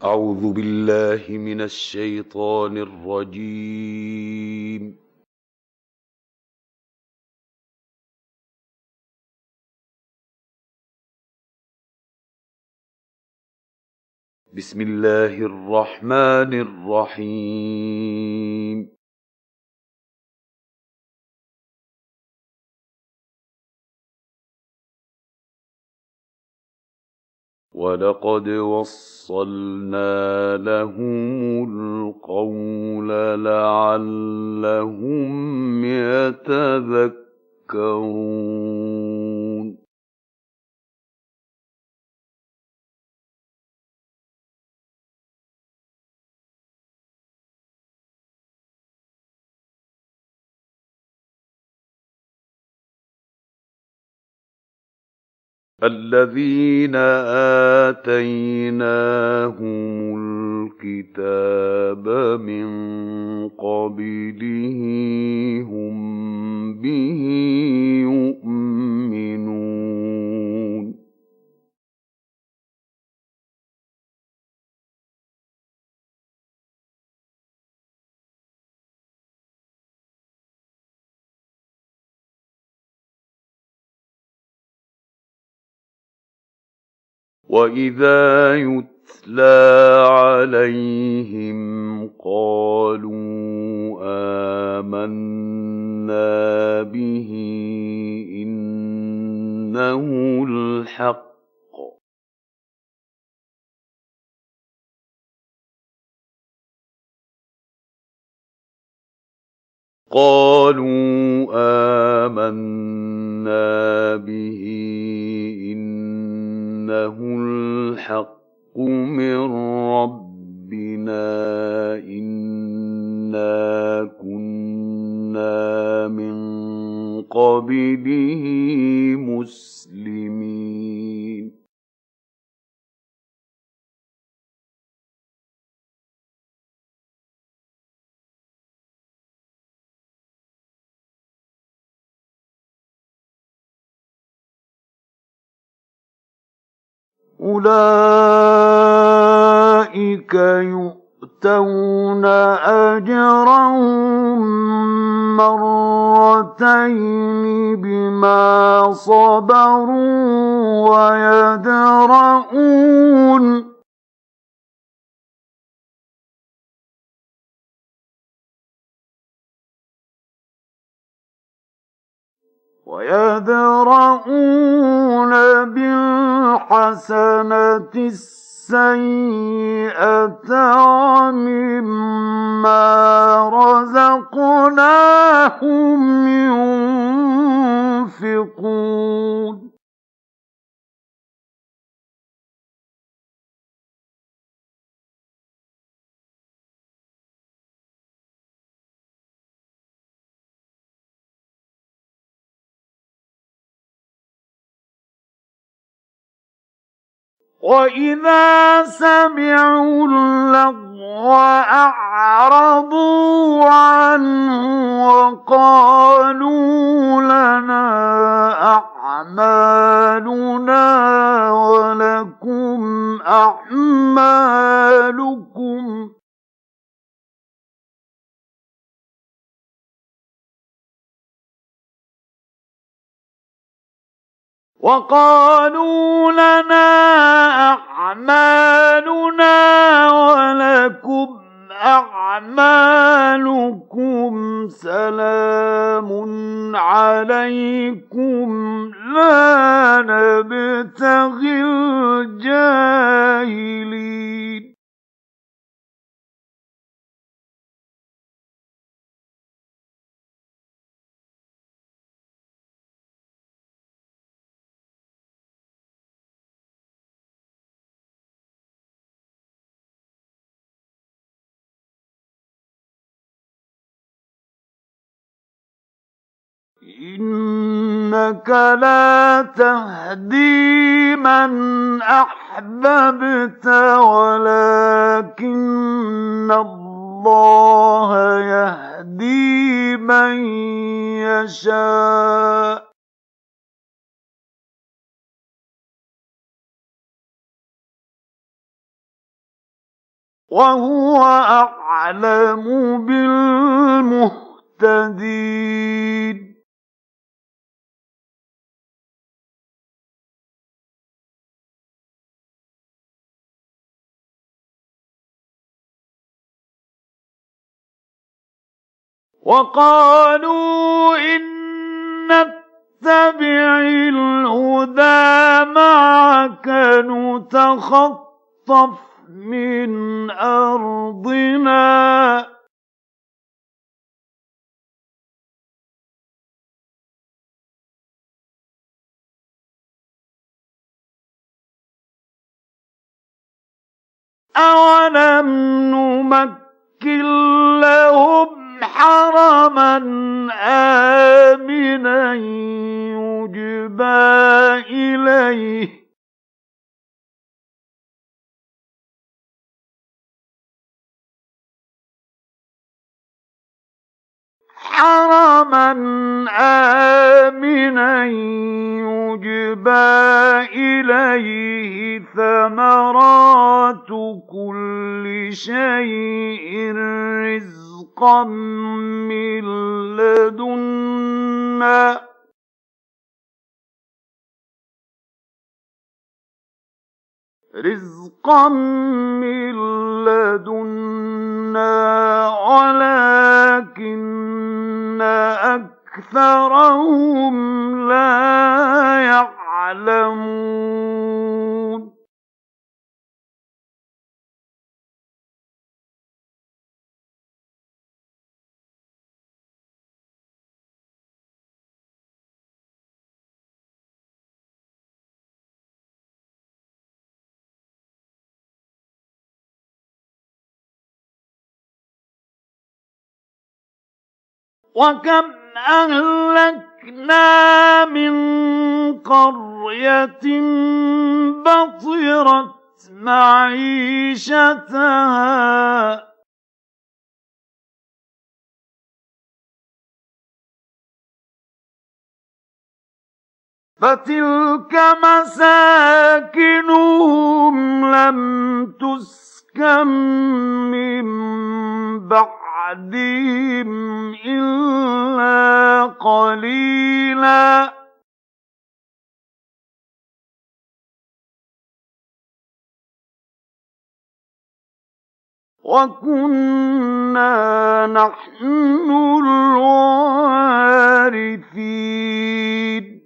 أعوذ بالله من الشيطان الرجيم. بسم الله الرحمن الرحيم. ولقد وصلنا لهم القول لعلهم يتذكرون. الذين آتيناهم الكتاب من قبله هم به يؤمنون. وَإِذَا يُتْلَىٰ عَلَيْهِمْ قَالُوا آمَنَّا بِهِ إِنَّهُ الْحَقُّ مِّن رَّبِّنَا إِنَّا كُنَّا مِن قَبْلِهِ مُسْلِمِينَ. أُولَٰئِكَ يُؤْتَوْنَ أَجْرَهُم مَّرَّتَيْنِ بِمَا صَبَرُوا وَيَدْرَءُونَ بِالْحَسَنَةِ السَّيِّئَةَ وَمِمَّا رَزَقْنَاهُمْ يُنفِقُونَ. وَإِذَا سَمِعُوا اللَّغْوَ أَعْرَضُوا عَنْهُ وَقَالُوا لَنَا أَعْمَالُنَا وَلَكُمْ أَعْمَالُكُمْ سَلَامٌ عَلَيْكُمْ لَا نَبْتَغِي الْجَاهِلِينَ. إِنَّكَ لَا تَهْدِي مَنْ أَحْبَبْتَ وَلَٰكِنَّ اللَّهَ يَهْدِي مَن يَشَاءُ وهو أعلم بالمهتدين. وقالوا إن نتبع الهدى معك نتخطف من أرضنا أولم نمكن لهم حرما آمنا يجبى إليه ثمرات كل شيء رزقا من لدنا ولكن أكثرهم لا يعلمون. وكم أهلكنا من قرية بطرت معيشتها فتلك مساكنهم لم تسكن من بعدهم إلا قليلا وكنا نحن الوارثين.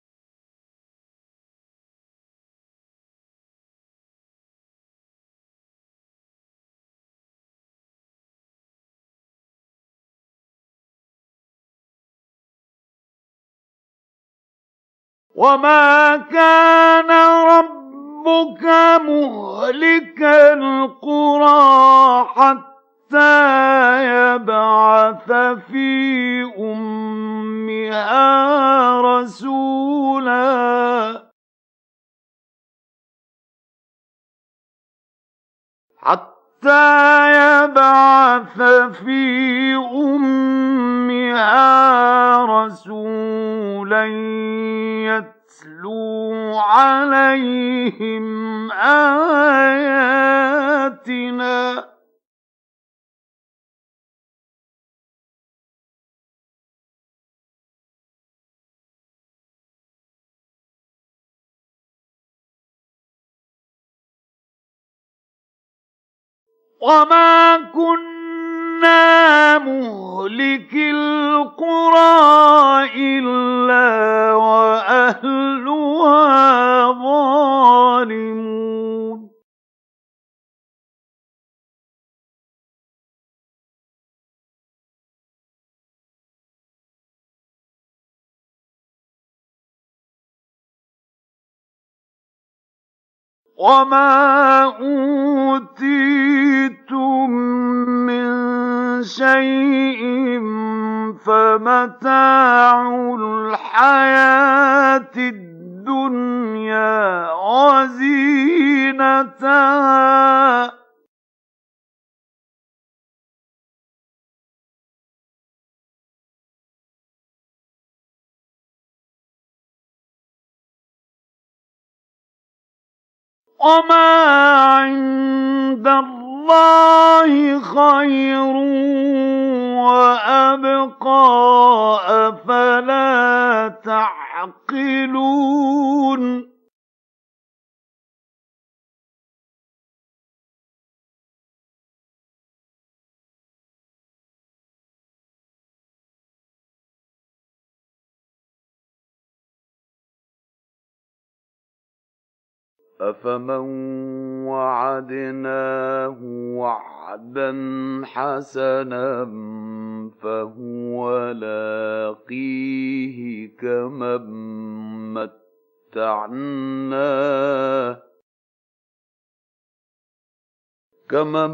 وما كان ربك مهلك القرى حتى يبعث في أمها رسولا يتلو عليهم آياتنا وما كنا مهلك القرى إلا وأهلها ظالمون. وما أوتيتم من شيء فمتاع الحياة الدنيا وزينتها وما عند الله اللَّهِ خَيْرٌ وَأَبْقَىٰ ۚ أَفَلَا تَعْقِلُونَ أَفَمَن وَعَدْنَاهُ وَعْدًا حَسَنًا فَهُوَ لَاقِيهِ كَمَن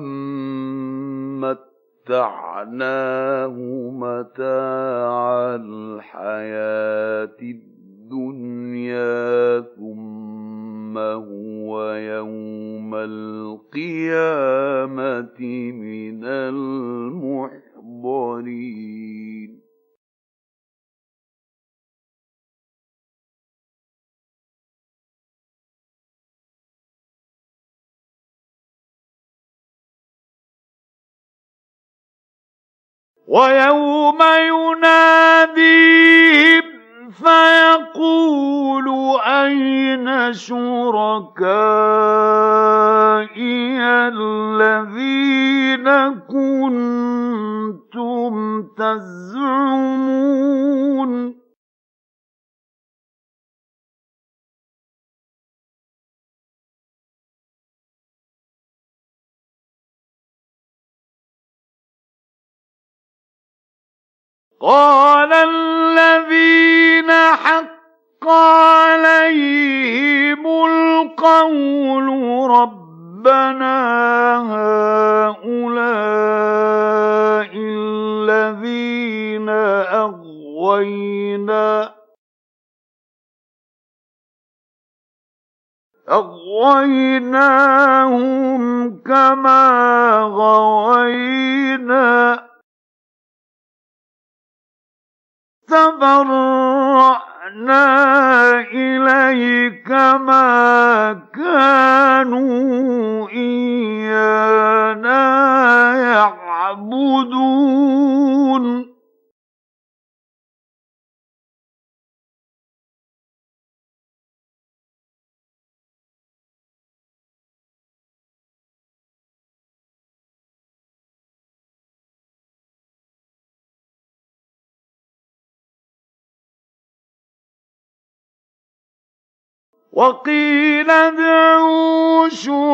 مَّتَّعْنَاهُ مَتَاعَ الْحَيَاةِ الدُّنْيَا ثُمَّ هُوَ يَوْمَ الْقِيَامَةِ مِنَ الْمُحْضَرِينَ وَيَوْمَ يُنَادِيهِمْ فَيَقُولُ أَيْنَ شُرَكَائِيَ الَّذِينَ كُنتُمْ تَزْعُمُونَ قَالَ الَّذِينَ حَقَّ عَلَيْهِمُ الْقَوْلُ رَبَّنَا هَٰؤُلَاءِ الَّذِينَ أَغْوَيْنَاهُمْ كَمَا غَوَيْنَا تَبَرَّأْنَا إِلَيْكَ مَا كَانُوا إِيَّانَا يَعْبُدُونَ وَقِيلَ ادْعُوا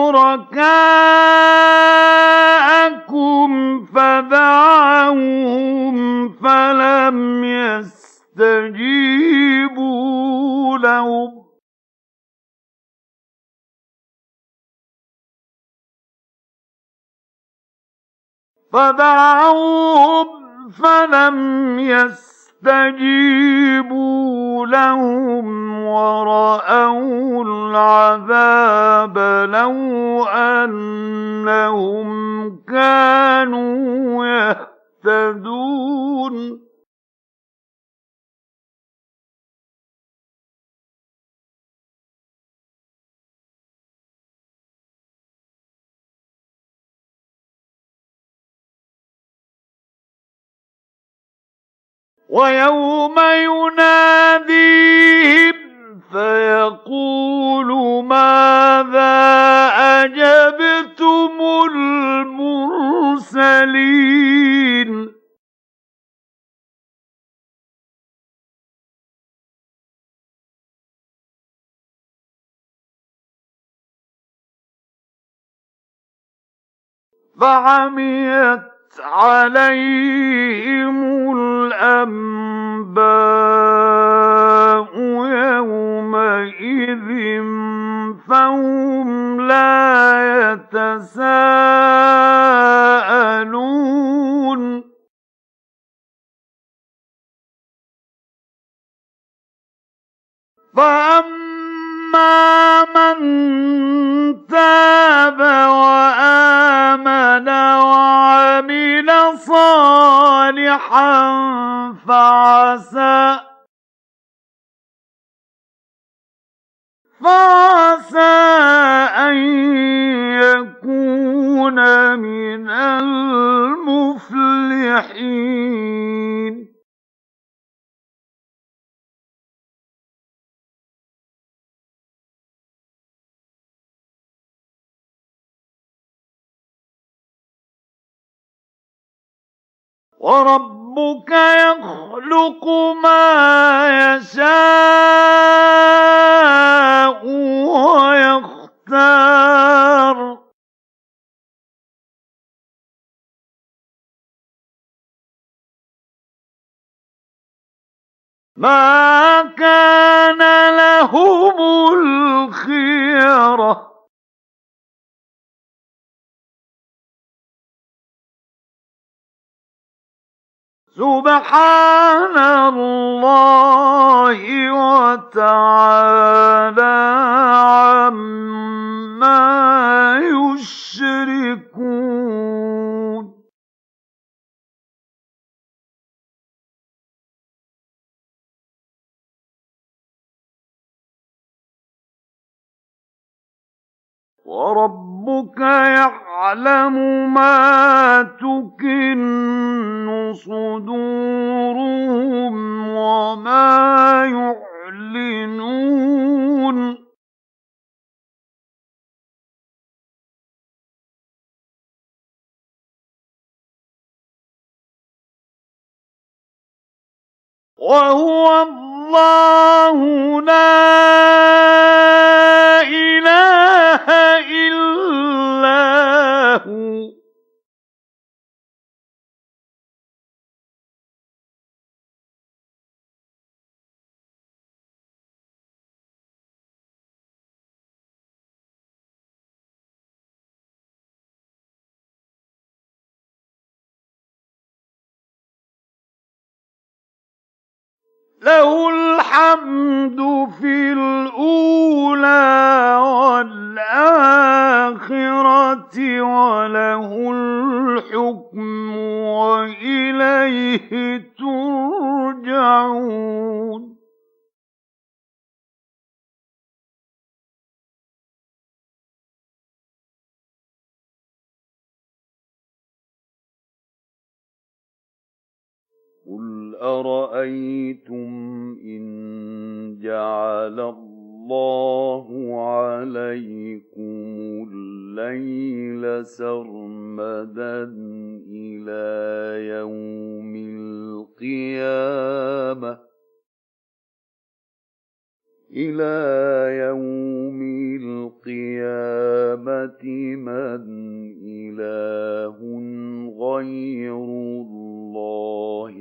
شُرَكَاءَكُمْ فَدَعَوْهُمْ فَلَمْ يَسْتَجِيبُوا لَهُمْ وَرَأَوُا الْعَذَابَ لَوْ أَنَّهُمْ كَانُوا يَهْتَدُونَ وَيَوْمَ يُنَادِيهِمْ فَيَقُولُ مَاذَا أَجَبْتُمُ الْمُرْسَلِينَ فَعَمِيَتْ عَلَيْهِمُ الْأَنبَاءُ يَوْمَئِذٍ فَهُمْ لَا يَتَسَاءَلُونَ فَأَمَّا مَن تَابَ وَآمَنَ وَعَمِلَ صَالِحًا فَعَسَىٰ أَن يَكُونَ وربك يخلق ما يشاء ويختار ما كان لهم الخيرة سبحان الله وتعالى عما يشركون وربك يعلم ما تكن صدورهم وما يعلنون وهو الله لا إله إلا هو له الحمد في الأولى والآخرة وله الحكم وإليه ترجعون قل أرأيتم إن جعل الله عليكم الليل سرمدا إلى يوم القيامة من إله غير الله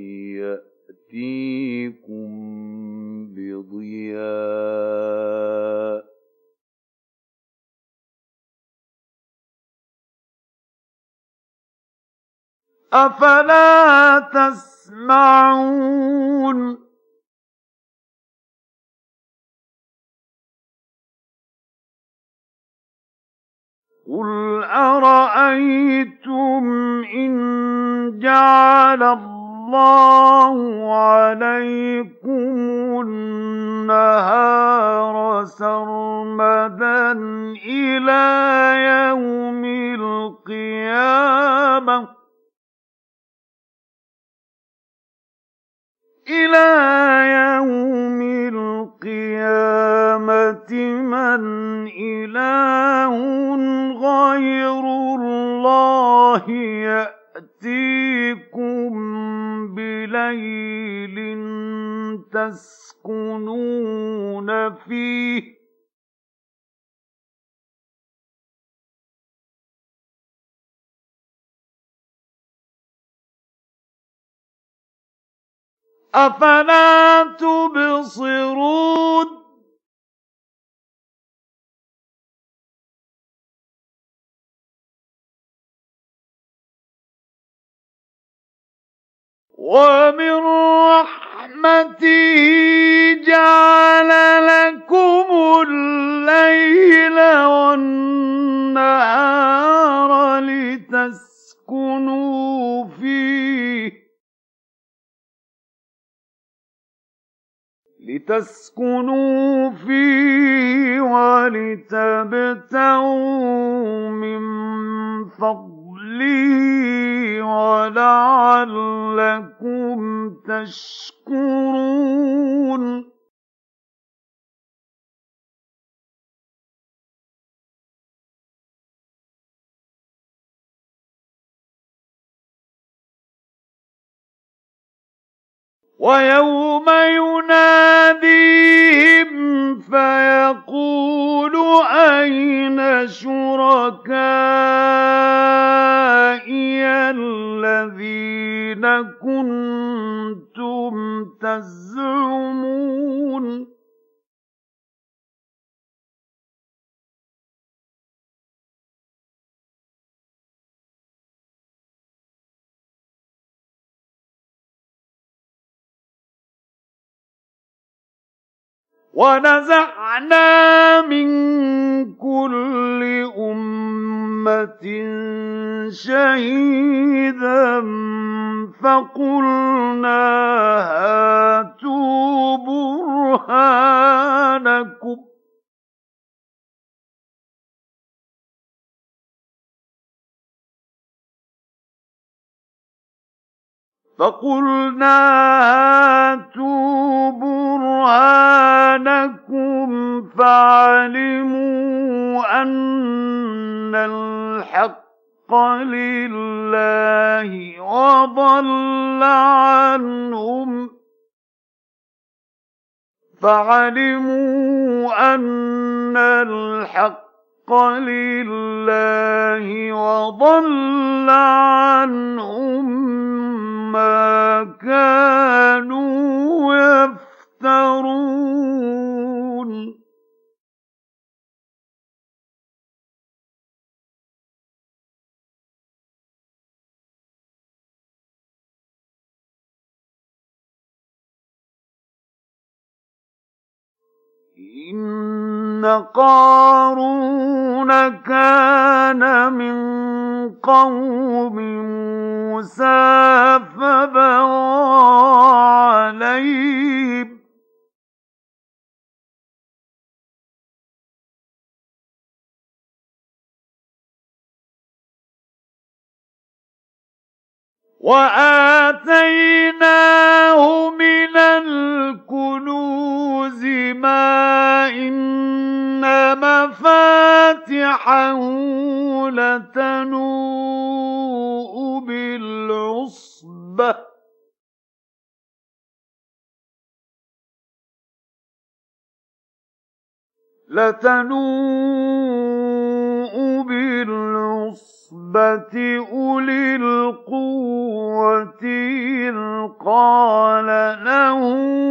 يأتيكم بضياء أفلا تسمعون قل أرأيتم إن جعل الله عليكم النهار سرمدا إلى يوم القيامة من إله غير الله يأتيكم بليل تسكنون فيه أفلا تبصرون ومن رحمته جعل لكم الليل والنهار لتسكنوا فيه ولتبتغوا من فضله ولعلكم تشكرون ويوم يناديهم فيقول أين شركائي الذين كنتم تزعمون ونزعنا من كل أمة شهيدا فقلنا هاتوا برهانكم فعلموا أن الحق لله وضل عنهم ما كانوا يفترون إن قارون كان من قوم موسى فبغى عليهم وآتيناه من الكنوز ما إن مفاتحه لتنوء بالعصبة أولي القوة إذ قال له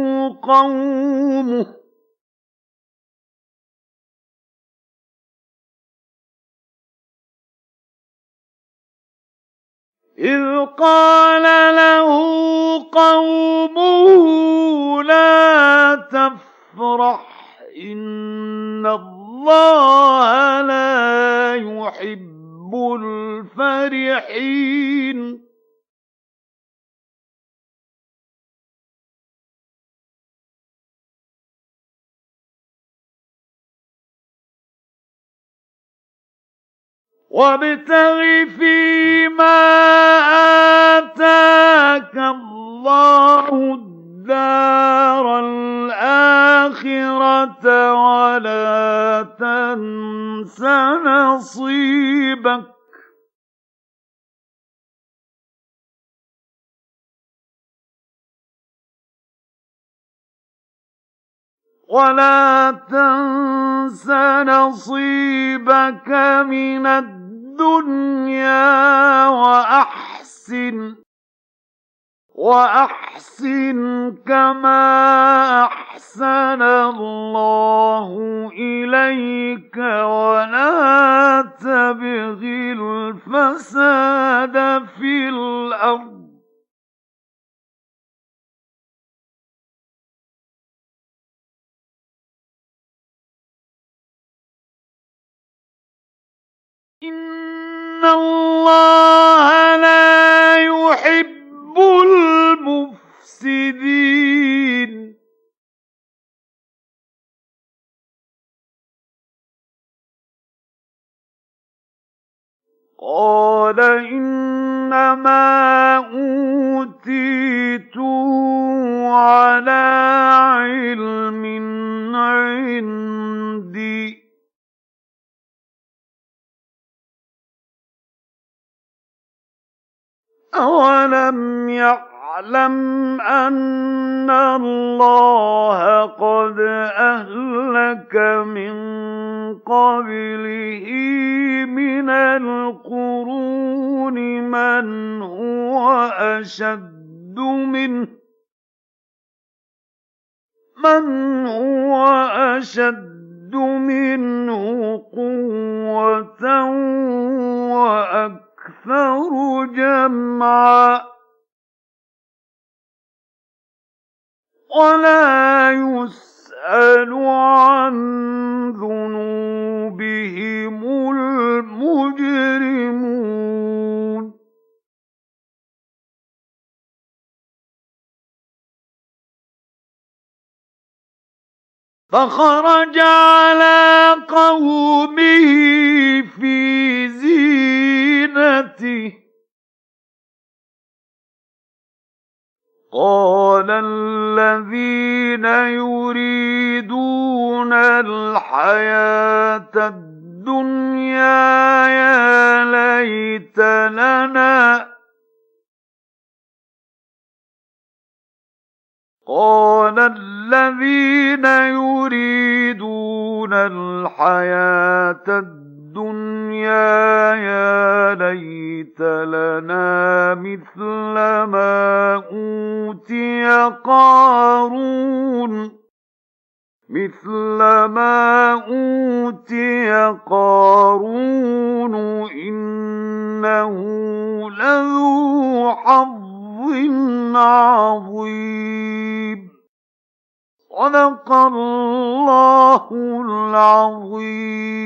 قومه لا تفرح إن الله لا يحب الفرحين وابتغ فيما آتاك الله الدار الآخرة ولا تنس نصيبك من الدنيا وأحسن كما أحسن الله إليك ولا تبغ الفساد في الأرض إن الله لا يحب المفسدين قال إنما أوتيته على علم عندي أولم يعلم فاعلم أن الله قد أهلك من قبله من القرون من هو أشد منه قوة وأكثر جمعا ولا يسأل عن ذنوبهم المجرمون فخرج على قومه في زينته قال الذين يريدون الحياة الدنيا يا ليت لنا قال الذين يريدون الحياة الدنيا يا ليت لنا مثل ما أوتي قارون إنه لذو حظ عظيم صدق الله العظيم.